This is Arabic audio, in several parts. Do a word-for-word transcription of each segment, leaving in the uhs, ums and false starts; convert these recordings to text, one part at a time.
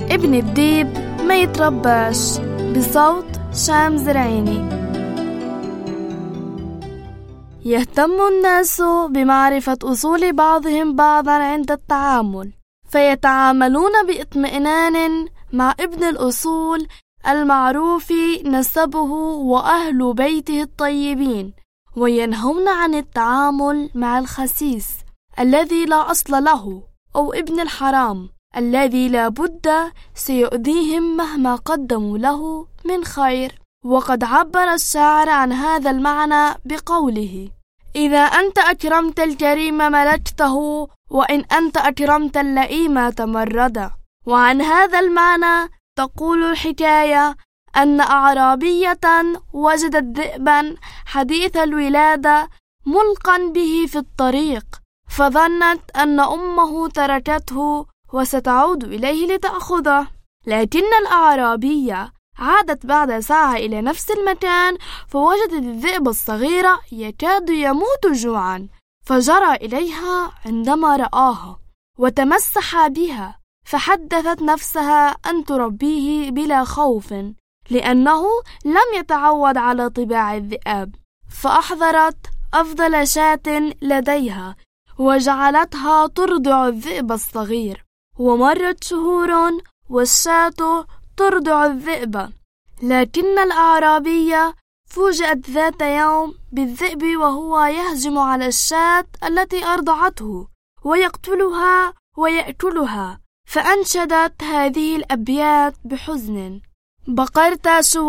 ابن الديب ما يترباش، بصوت شام زرعيني. يهتم الناس بمعرفة أصول بعضهم بعضا عند التعامل، فيتعاملون باطمئنان مع ابن الأصول المعروف نسبه وأهل بيته الطيبين، وينهون عن التعامل مع الخسيس الذي لا أصل له، أو ابن الحرام الذي لا بد سيؤذيهم مهما قدموا له من خير. وقد عبر الشاعر عن هذا المعنى بقوله: إذا أنت أكرمت الكريم ملكته، وإن أنت أكرمت اللئيم تمردا. وعن هذا المعنى تقول الحكاية أن أعرابية وجدت ذئبا حديث الولادة ملقا به في الطريق، فظنت أن أمه تركته وستعود إليه لتأخذه، لكن الأعرابية عادت بعد ساعة إلى نفس المكان، فوجدت الذئب الصغير يكاد يموت جوعا، فجرى إليها عندما رآها وتمسح بها، فحدثت نفسها أن تربيه بلا خوف، لأنه لم يتعود على طباع الذئاب، فأحضرت أفضل شاة لديها وجعلتها ترضع الذئب الصغير. ومرت شهور والشاة ترضع الذئب، لكن الأعرابية فوجئت ذات يوم بالذئب وهو يهجم على الشاة التي أرضعته ويقتلها ويأكلها، فأنشدت هذه الأبيات بحزن: بقرت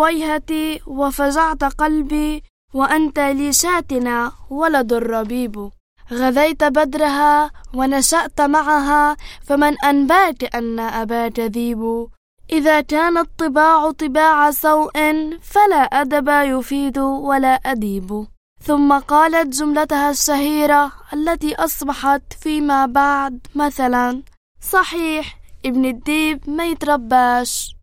شويهتي وفجعت قلبي، وأنت لي شاتنا ولد الربيب، غذيت بدرها ونشأت معها، فمن أنباك أن أباك ذيب، إذا كانت طباع طباع سوء فلا أدب يفيد ولا أديب. ثم قالت جملتها الشهيرة التي أصبحت فيما بعد مثلا: صحيح ابن الديب ما يترباش.